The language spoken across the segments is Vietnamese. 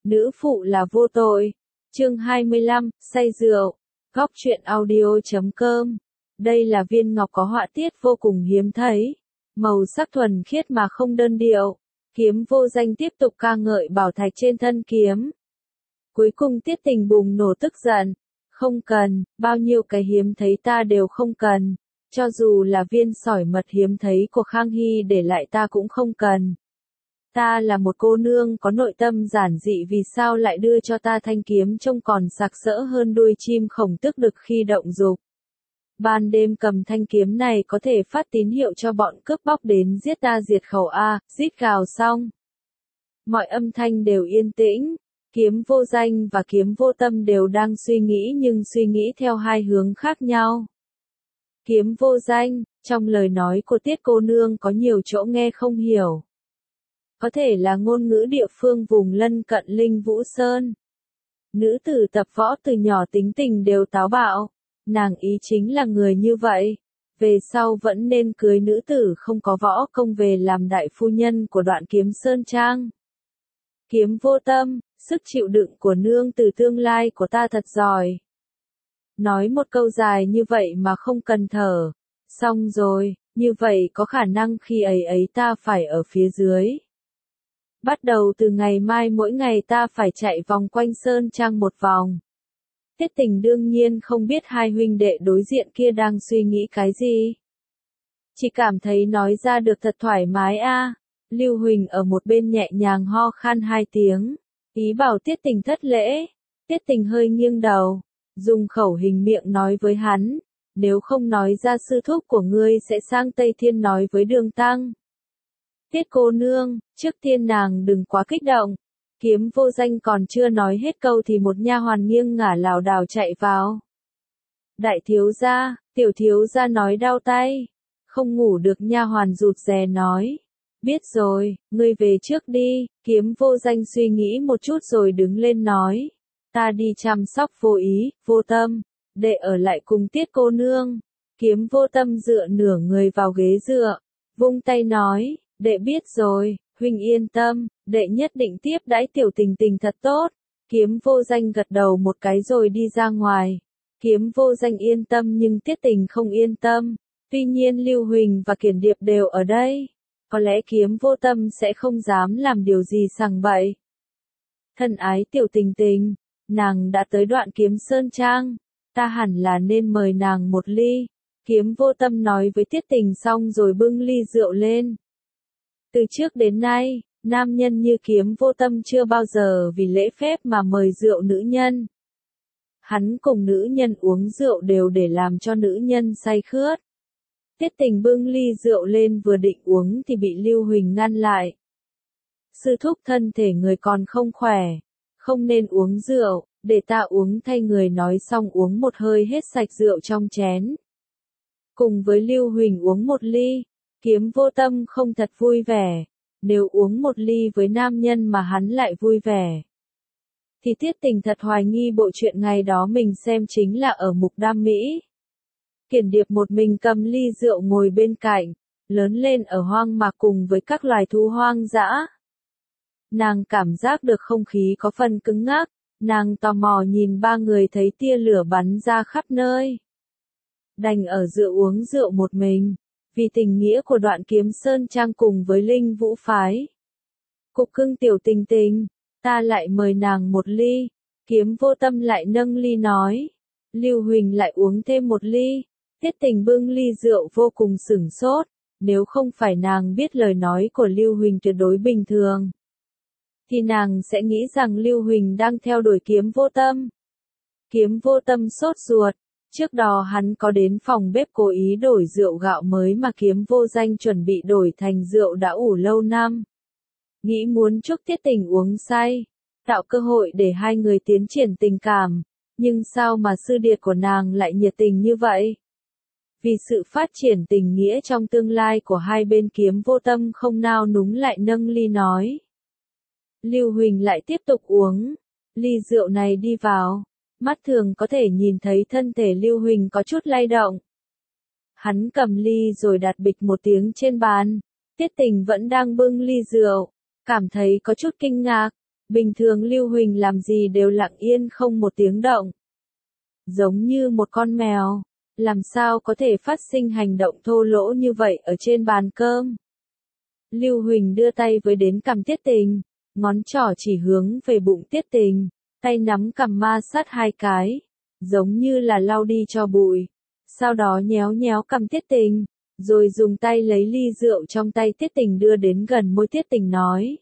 Nữ phụ là vô tội. Chương 25, say rượu. Góc truyện audio.com. Đây là viên ngọc có họa tiết vô cùng hiếm thấy. Màu sắc thuần khiết mà không đơn điệu. Kiếm vô danh tiếp tục ca ngợi bảo thạch trên thân kiếm. Cuối cùng Tiết Tình bùng nổ tức giận. Không cần, bao nhiêu cái hiếm thấy ta đều không cần. Cho dù là viên sỏi mật hiếm thấy của Khang Hy để lại ta cũng không cần. Ta là một cô nương có nội tâm giản dị, vì sao lại đưa cho ta thanh kiếm trông còn sặc sỡ hơn đuôi chim khổng tước đực khi động dục. Ban đêm cầm thanh kiếm này có thể phát tín hiệu cho bọn cướp bóc đến giết ta diệt khẩu a. Rít gào xong, mọi âm thanh đều yên tĩnh. Kiếm vô danh và kiếm vô tâm đều đang suy nghĩ, nhưng suy nghĩ theo hai hướng khác nhau. Kiếm vô danh, trong lời nói của Tiết cô nương có nhiều chỗ nghe không hiểu. Có thể là ngôn ngữ địa phương vùng lân cận Linh Vũ Sơn. Nữ tử tập võ từ nhỏ tính tình đều táo bạo. Nàng ý chính là người như vậy. Về sau vẫn nên cưới nữ tử không có võ công về làm đại phu nhân của Đoạn Kiếm Sơn Trang. Kiếm vô tâm, sức chịu đựng của nương từ tương lai của ta thật giỏi. Nói một câu dài như vậy mà không cần thở. Xong rồi, như vậy có khả năng khi ấy ta phải ở phía dưới. Bắt đầu từ ngày mai mỗi ngày ta phải chạy vòng quanh Sơn Trang một vòng. Tiết Tình đương nhiên không biết hai huynh đệ đối diện kia đang suy nghĩ cái gì. Chỉ cảm thấy nói ra được thật thoải mái a. Lưu Huỳnh ở một bên nhẹ nhàng ho khan hai tiếng, ý bảo Tiết Tình thất lễ. Tiết Tình hơi nghiêng đầu, dùng khẩu hình miệng nói với hắn, nếu không nói ra sư thúc của ngươi sẽ sang Tây Thiên nói với Đường Tăng. Tiết cô nương, trước tiên nàng đừng quá kích động. Kiếm vô danh còn chưa nói hết câu thì một nha hoàn nghiêng ngả lảo đảo chạy vào. Đại thiếu gia, tiểu thiếu gia nói đau tay. Không ngủ được, nha hoàn rụt rè nói. Biết rồi, ngươi về trước đi. Kiếm vô danh suy nghĩ một chút rồi đứng lên nói. Ta đi chăm sóc vô ý, vô tâm. Đệ ở lại cùng Tiết cô nương. Kiếm vô tâm dựa nửa người vào ghế dựa. Vung tay nói. Đệ biết rồi, huynh yên tâm, đệ nhất định tiếp đãi tiểu tình tình thật tốt. Kiếm vô danh gật đầu một cái rồi đi ra ngoài. Kiếm vô danh yên tâm nhưng Tiết Tình không yên tâm. Tuy nhiên Lưu Huỳnh và Kiển Điệp đều ở đây. Có lẽ kiếm vô tâm sẽ không dám làm điều gì sằng bậy. Thân ái tiểu tình tình, nàng đã tới Đoạn Kiếm Sơn Trang. Ta hẳn là nên mời nàng một ly. Kiếm vô tâm nói với Tiết Tình xong rồi bưng ly rượu lên. Từ trước đến nay, nam nhân như kiếm vô tâm chưa bao giờ vì lễ phép mà mời rượu nữ nhân. Hắn cùng nữ nhân uống rượu đều để làm cho nữ nhân say khướt. Tiết Tình bưng ly rượu lên vừa định uống thì bị Lưu Huỳnh ngăn lại. Sư thúc, thân thể người còn không khỏe, không nên uống rượu, để ta uống thay người. Nói xong uống một hơi hết sạch rượu trong chén. Cùng với Lưu Huỳnh uống một ly. Kiếm vô tâm không thật vui vẻ. Nếu uống một ly với nam nhân mà hắn lại vui vẻ, thì Tiết Tình thật hoài nghi bộ chuyện ngày đó mình xem chính là ở Mục Đam Mỹ. Kiển Điệp một mình cầm ly rượu ngồi bên cạnh, lớn lên ở hoang mạc cùng với các loài thú hoang dã. Nàng cảm giác được không khí có phần cứng ngắc, nàng tò mò nhìn ba người thấy tia lửa bắn ra khắp nơi. Đành ở dựa uống rượu một mình. Vì tình nghĩa của Đoạn Kiếm Sơn Trang cùng với Linh Vũ Phái. Cục cưng tiểu tình tình, ta lại mời nàng một ly. Kiếm vô tâm lại nâng ly nói. Lưu Huỳnh lại uống thêm một ly. Tiết Tình bưng ly rượu vô cùng sửng sốt. Nếu không phải nàng biết lời nói của Lưu Huỳnh tuyệt đối bình thường, thì nàng sẽ nghĩ rằng Lưu Huỳnh đang theo đuổi kiếm vô tâm. Kiếm vô tâm sốt ruột. Trước đó hắn có đến phòng bếp cố ý đổi rượu gạo mới mà kiếm vô danh chuẩn bị đổi thành rượu đã ủ lâu năm. Nghĩ muốn chúc Tiết Tình uống say, tạo cơ hội để hai người tiến triển tình cảm. Nhưng sao mà sư điệt của nàng lại nhiệt tình như vậy? Vì sự phát triển tình nghĩa trong tương lai của hai bên, kiếm vô tâm không nao núng lại nâng ly nói. Lưu Huỳnh lại tiếp tục uống. Ly rượu này đi vào. Mắt thường có thể nhìn thấy thân thể Lưu Huỳnh có chút lay động. Hắn cầm ly rồi đặt bịch một tiếng trên bàn. Tiết Tình vẫn đang bưng ly rượu, cảm thấy có chút kinh ngạc. Bình thường Lưu Huỳnh làm gì đều lặng yên không một tiếng động. Giống như một con mèo, làm sao có thể phát sinh hành động thô lỗ như vậy ở trên bàn cơm. Lưu Huỳnh đưa tay với đến cằm Tiết Tình, ngón trỏ chỉ hướng về bụng Tiết Tình, tay nắm cằm ma sát hai cái, giống như là lau đi cho bụi. Sau đó nhéo nhéo cằm Tiết Tình, rồi dùng tay lấy ly rượu trong tay Tiết Tình đưa đến gần môi Tiết Tình nói.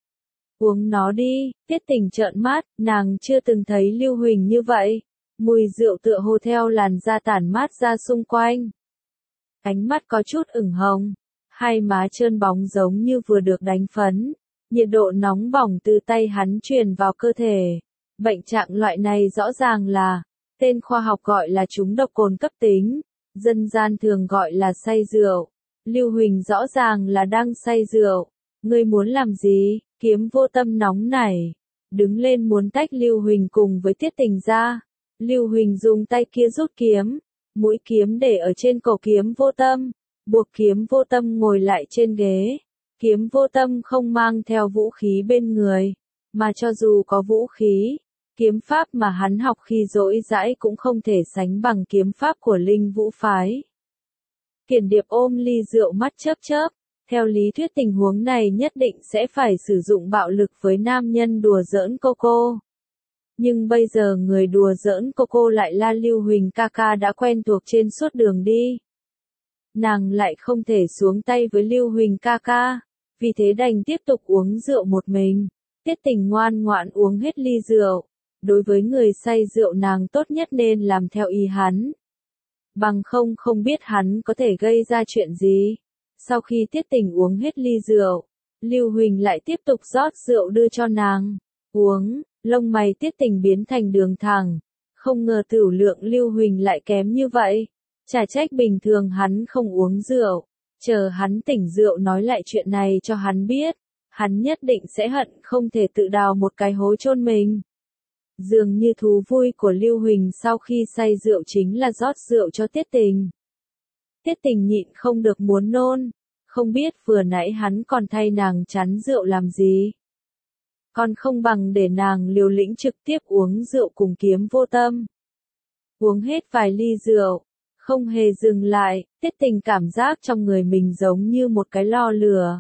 Uống nó đi, Tiết Tình trợn mắt, nàng chưa từng thấy Lưu Huỳnh như vậy. Mùi rượu tựa hồ theo làn da tản mát ra xung quanh. Ánh mắt có chút ửng hồng, hai má trơn bóng giống như vừa được đánh phấn, nhiệt độ nóng bỏng từ tay hắn truyền vào cơ thể. Bệnh trạng loại này rõ ràng là, tên khoa học gọi là trúng độc cồn cấp tính, dân gian thường gọi là say rượu. Lưu Huỳnh rõ ràng là đang say rượu. Ngươi muốn làm gì? Kiếm Vô Tâm nóng nảy, đứng lên muốn tách Lưu Huỳnh cùng với Tiết Tình ra. Lưu Huỳnh dùng tay kia rút kiếm, mũi kiếm để ở trên cổ Kiếm Vô Tâm, buộc Kiếm Vô Tâm ngồi lại trên ghế. Kiếm Vô Tâm không mang theo vũ khí bên người, mà cho dù có vũ khí, kiếm pháp mà hắn học khi rỗi rãi cũng không thể sánh bằng kiếm pháp của Linh Vũ phái. Kiền Điệp ôm ly rượu mắt chớp chớp, theo lý thuyết tình huống này nhất định sẽ phải sử dụng bạo lực với nam nhân đùa giỡn cô. Nhưng bây giờ người đùa giỡn cô lại là Lưu Huỳnh ca ca đã quen thuộc trên suốt đường đi. Nàng lại không thể xuống tay với Lưu Huỳnh ca ca, vì thế đành tiếp tục uống rượu một mình. Tiết Tình ngoan ngoãn uống hết ly rượu. Đối với người say rượu nàng tốt nhất nên làm theo ý hắn. Bằng không biết hắn có thể gây ra chuyện gì. Sau khi Tiết Tình uống hết ly rượu, Lưu Huỳnh lại tiếp tục rót rượu đưa cho nàng. Uống, lông mày Tiết Tình biến thành đường thẳng. Không ngờ tửu lượng Lưu Huỳnh lại kém như vậy. Chả trách bình thường hắn không uống rượu. Chờ hắn tỉnh rượu nói lại chuyện này cho hắn biết. Hắn nhất định sẽ hận không thể tự đào một cái hố chôn mình. Dường như thú vui của Lưu Huỳnh sau khi say rượu chính là rót rượu cho Tiết Tình. Tiết Tình nhịn không được muốn nôn, không biết vừa nãy hắn còn thay nàng chắn rượu làm gì. Còn không bằng để nàng liều lĩnh trực tiếp uống rượu cùng Kiếm Vô Tâm. Uống hết vài ly rượu, không hề dừng lại, Tiết Tình cảm giác trong người mình giống như một cái lò lửa.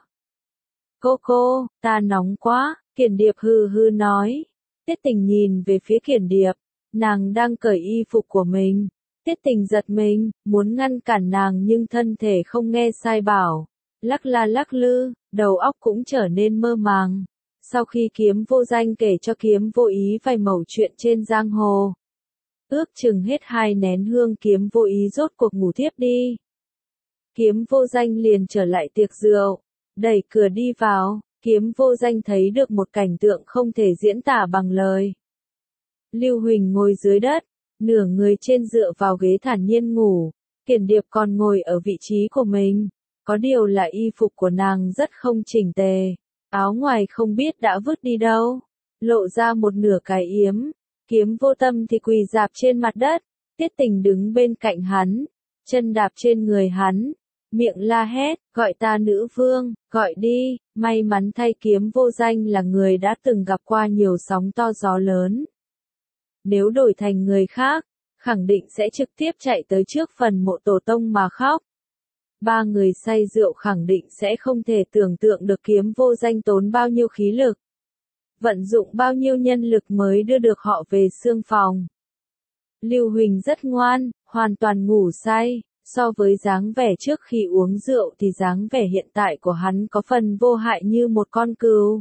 Cô, ta nóng quá, Kiền Điệp hừ hừ nói. Tiết Tình nhìn về phía Kiền Điệp, nàng đang cởi y phục của mình. Tiết Tình giật mình, muốn ngăn cản nàng nhưng thân thể không nghe sai bảo. Lắc la lắc lư, đầu óc cũng trở nên mơ màng. Sau khi Kiếm Vô Danh kể cho Kiếm Vô Ý vài mẩu chuyện trên giang hồ. Ước chừng hết 2 nén hương Kiếm Vô Ý rốt cuộc ngủ thiếp đi. Kiếm Vô Danh liền trở lại tiệc rượu, đẩy cửa đi vào. Kiếm Vô Danh thấy được một cảnh tượng không thể diễn tả bằng lời. Lưu Huỳnh ngồi dưới đất, nửa người trên dựa vào ghế thản nhiên ngủ, Kiền Điệp còn ngồi ở vị trí của mình. Có điều là y phục của nàng rất không chỉnh tề, áo ngoài không biết đã vứt đi đâu, lộ ra một nửa cái yếm. Kiếm Vô Tâm thì quỳ rạp trên mặt đất, Tiết Tình đứng bên cạnh hắn, chân đạp trên người hắn. Miệng la hét, gọi ta nữ vương, gọi đi, may mắn thay Kiếm Vô Danh là người đã từng gặp qua nhiều sóng to gió lớn. Nếu đổi thành người khác, khẳng định sẽ trực tiếp chạy tới trước phần mộ tổ tông mà khóc. 3 người say rượu khẳng định sẽ không thể tưởng tượng được Kiếm Vô Danh tốn bao nhiêu khí lực. Vận dụng bao nhiêu nhân lực mới đưa được họ về xương phòng. Lưu Huỳnh rất ngoan, hoàn toàn ngủ say. So với dáng vẻ trước khi uống rượu thì dáng vẻ hiện tại của hắn có phần vô hại như một con cừu.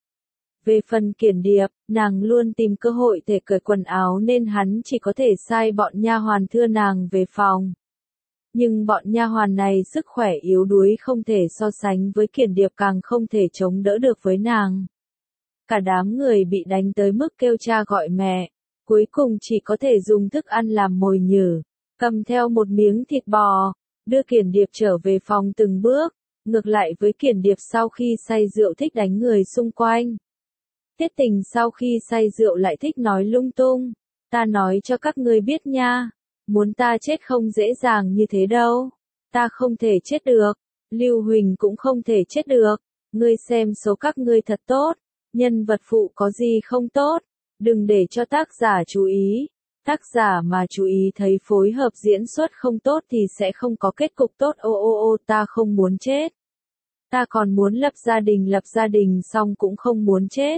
Về phần Kiền Điệp, nàng luôn tìm cơ hội để cởi quần áo nên hắn chỉ có thể sai bọn nha hoàn thưa nàng về phòng. Nhưng bọn nha hoàn này sức khỏe yếu đuối không thể so sánh với Kiền Điệp, càng không thể chống đỡ được với nàng. Cả đám người bị đánh tới mức kêu cha gọi mẹ, cuối cùng chỉ có thể dùng thức ăn làm mồi nhử. Cầm theo một miếng thịt bò, đưa Kiền Điệp trở về phòng từng bước. Ngược lại với Kiền Điệp sau khi say rượu thích đánh người xung quanh. Tiết Tình sau khi say rượu lại thích nói lung tung. Ta nói cho các ngươi biết nha, muốn ta chết không dễ dàng như thế đâu. Ta không thể chết được, Lưu Huỳnh cũng không thể chết được. Ngươi xem số các ngươi thật tốt, Nhân vật phụ có gì không tốt, đừng để cho tác giả chú ý. Tác giả mà chú ý thấy phối hợp diễn xuất không tốt thì sẽ không có kết cục tốt. Ta không muốn chết. Ta còn muốn lập gia đình xong cũng không muốn chết.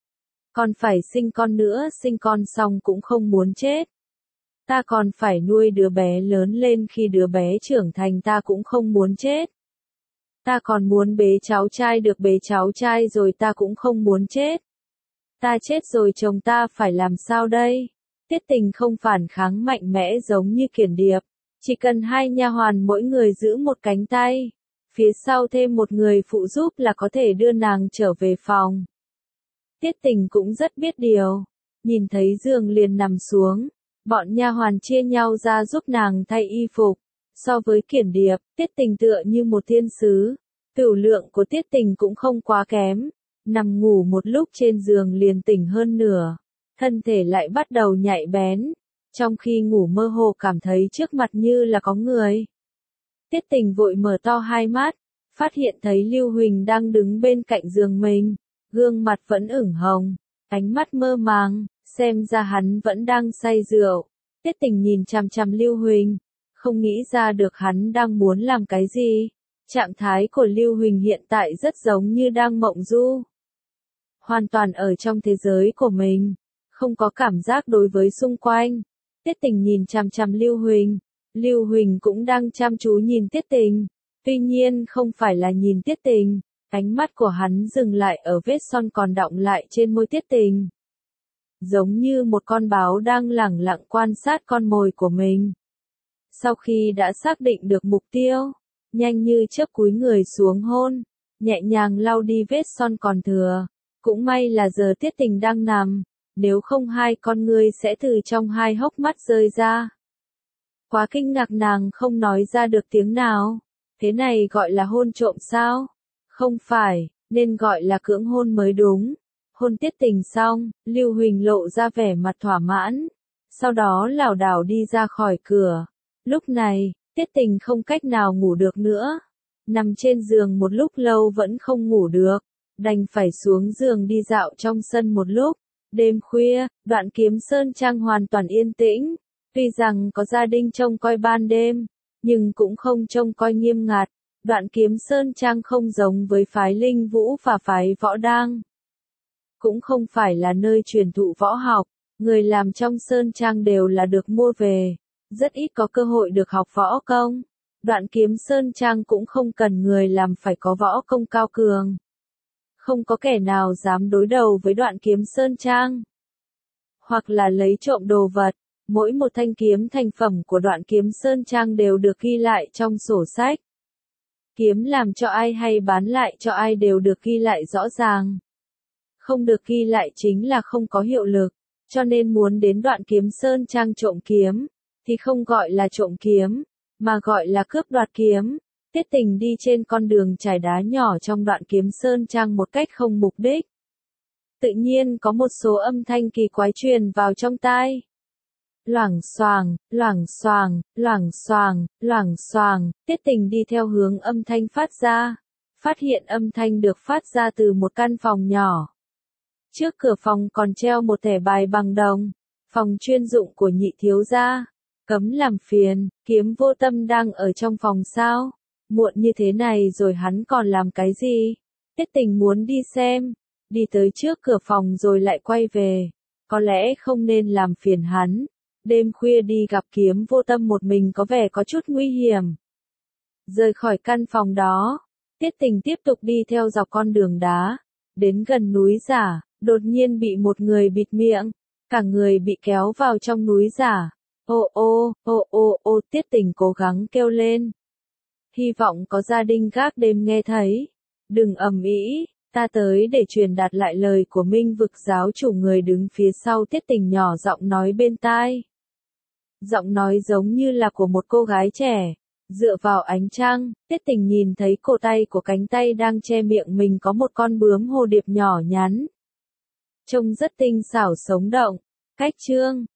Còn phải sinh con nữa, sinh con xong cũng không muốn chết. Ta còn phải nuôi đứa bé lớn lên, khi đứa bé trưởng thành ta cũng không muốn chết. Ta còn muốn bế cháu trai, được bế cháu trai rồi ta cũng không muốn chết. Ta chết rồi chồng ta phải làm sao đây? Tiết Tình không phản kháng mạnh mẽ giống như Kiển Điệp, chỉ cần hai nha hoàn mỗi người giữ một cánh tay, phía sau thêm một người phụ giúp là có thể đưa nàng trở về phòng. Tiết Tình cũng rất biết điều, nhìn thấy giường liền nằm xuống, bọn nha hoàn chia nhau ra giúp nàng thay y phục. So với Kiển Điệp, Tiết Tình tựa như một thiên sứ, tửu lượng của Tiết Tình cũng không quá kém, nằm ngủ một lúc trên giường liền tỉnh hơn nửa, thân thể lại bắt đầu nhạy bén, trong khi ngủ mơ hồ cảm thấy trước mặt như là có người. Tiết Tình vội mở to hai mắt, phát hiện thấy Lưu Huỳnh đang đứng bên cạnh giường mình, gương mặt vẫn ửng hồng, ánh mắt mơ màng, xem ra hắn vẫn đang say rượu. Tiết Tình nhìn chằm chằm Lưu Huỳnh, không nghĩ ra được hắn đang muốn làm cái gì. Trạng thái của Lưu Huỳnh hiện tại rất giống như đang mộng du. Hoàn toàn ở trong thế giới của mình, không có cảm giác đối với xung quanh. Tiết Tình nhìn chằm chằm Lưu Huỳnh, Lưu Huỳnh cũng đang chăm chú nhìn Tiết Tình, tuy nhiên không phải là nhìn Tiết Tình, ánh mắt của hắn dừng lại ở vết son còn đọng lại trên môi Tiết Tình. Giống như một con báo đang lẳng lặng quan sát con mồi của mình. Sau khi đã xác định được mục tiêu, nhanh như chớp cúi người xuống hôn, nhẹ nhàng lau đi vết son còn thừa. Cũng may là giờ Tiết Tình đang nằm, nếu không hai con ngươi sẽ từ trong hai hốc mắt rơi ra. Quá kinh ngạc nàng không nói ra được tiếng nào. Thế này gọi là hôn trộm sao? Không phải, nên gọi là cưỡng hôn mới đúng. Hôn Tiết Tình xong, Lưu Huỳnh lộ ra vẻ mặt thỏa mãn, sau đó lảo đảo đi ra khỏi cửa. Lúc này, Tiết Tình không cách nào ngủ được nữa. Nằm trên giường một lúc lâu vẫn không ngủ được, đành phải xuống giường đi dạo trong sân một lúc. Đêm khuya, Đoạn Kiếm Sơn Trang hoàn toàn yên tĩnh. Tuy rằng có gia đình trông coi ban đêm, nhưng cũng không trông coi nghiêm ngặt. Đoạn Kiếm Sơn Trang không giống với phái Linh Vũ và phái Võ Đang. Cũng không phải là nơi truyền thụ võ học, người làm trong Sơn Trang đều là được mua về, rất ít có cơ hội được học võ công. Đoạn Kiếm Sơn Trang cũng không cần người làm phải có võ công cao cường. Không có kẻ nào dám đối đầu với Đoạn Kiếm Sơn Trang. Hoặc là lấy trộm đồ vật, mỗi một thanh kiếm thành phẩm của Đoạn Kiếm Sơn Trang đều được ghi lại trong sổ sách. Kiếm làm cho ai hay bán lại cho ai đều được ghi lại rõ ràng. Không được ghi lại chính là không có hiệu lực, cho nên muốn đến Đoạn Kiếm Sơn Trang trộm kiếm, thì không gọi là trộm kiếm, mà gọi là cướp đoạt kiếm. Tiết Tình đi trên con đường trải đá nhỏ trong Đoạn Kiếm Sơn Trang một cách không mục đích. Tự nhiên có một số âm thanh kỳ quái truyền vào trong tai. Loảng xoảng, loảng xoảng, loảng xoảng, loảng xoảng, Tiết Tình đi theo hướng âm thanh phát ra. Phát hiện âm thanh được phát ra từ một căn phòng nhỏ. Trước cửa phòng còn treo một thẻ bài bằng đồng. Phòng chuyên dụng của Nhị thiếu gia. Cấm làm phiền, Kiếm Vô Tâm đang ở trong phòng sao? Muộn như thế này rồi hắn còn làm cái gì? Tiết Tình muốn đi xem. Đi tới trước cửa phòng rồi lại quay về. Có lẽ không nên làm phiền hắn. Đêm khuya đi gặp Kiếm Vô Tâm một mình có vẻ có chút nguy hiểm. Rời khỏi căn phòng đó, Tiết Tình tiếp tục đi theo dọc con đường đá. Đến gần núi giả, đột nhiên bị một người bịt miệng. Cả người bị kéo vào trong núi giả. Tiết Tình cố gắng kêu lên. Hy vọng có gia đình gác đêm nghe thấy. Đừng ầm ĩ, ta tới để truyền đạt lại lời của Minh Vực giáo chủ. Người đứng phía sau Tiết Tình nhỏ giọng nói bên tai. Giọng nói giống như là của một cô gái trẻ. Dựa vào ánh trăng, Tiết Tình nhìn thấy cổ tay của cánh tay đang che miệng mình có một con bướm hồ điệp nhỏ nhắn. Trông rất tinh xảo sống động. Cách chương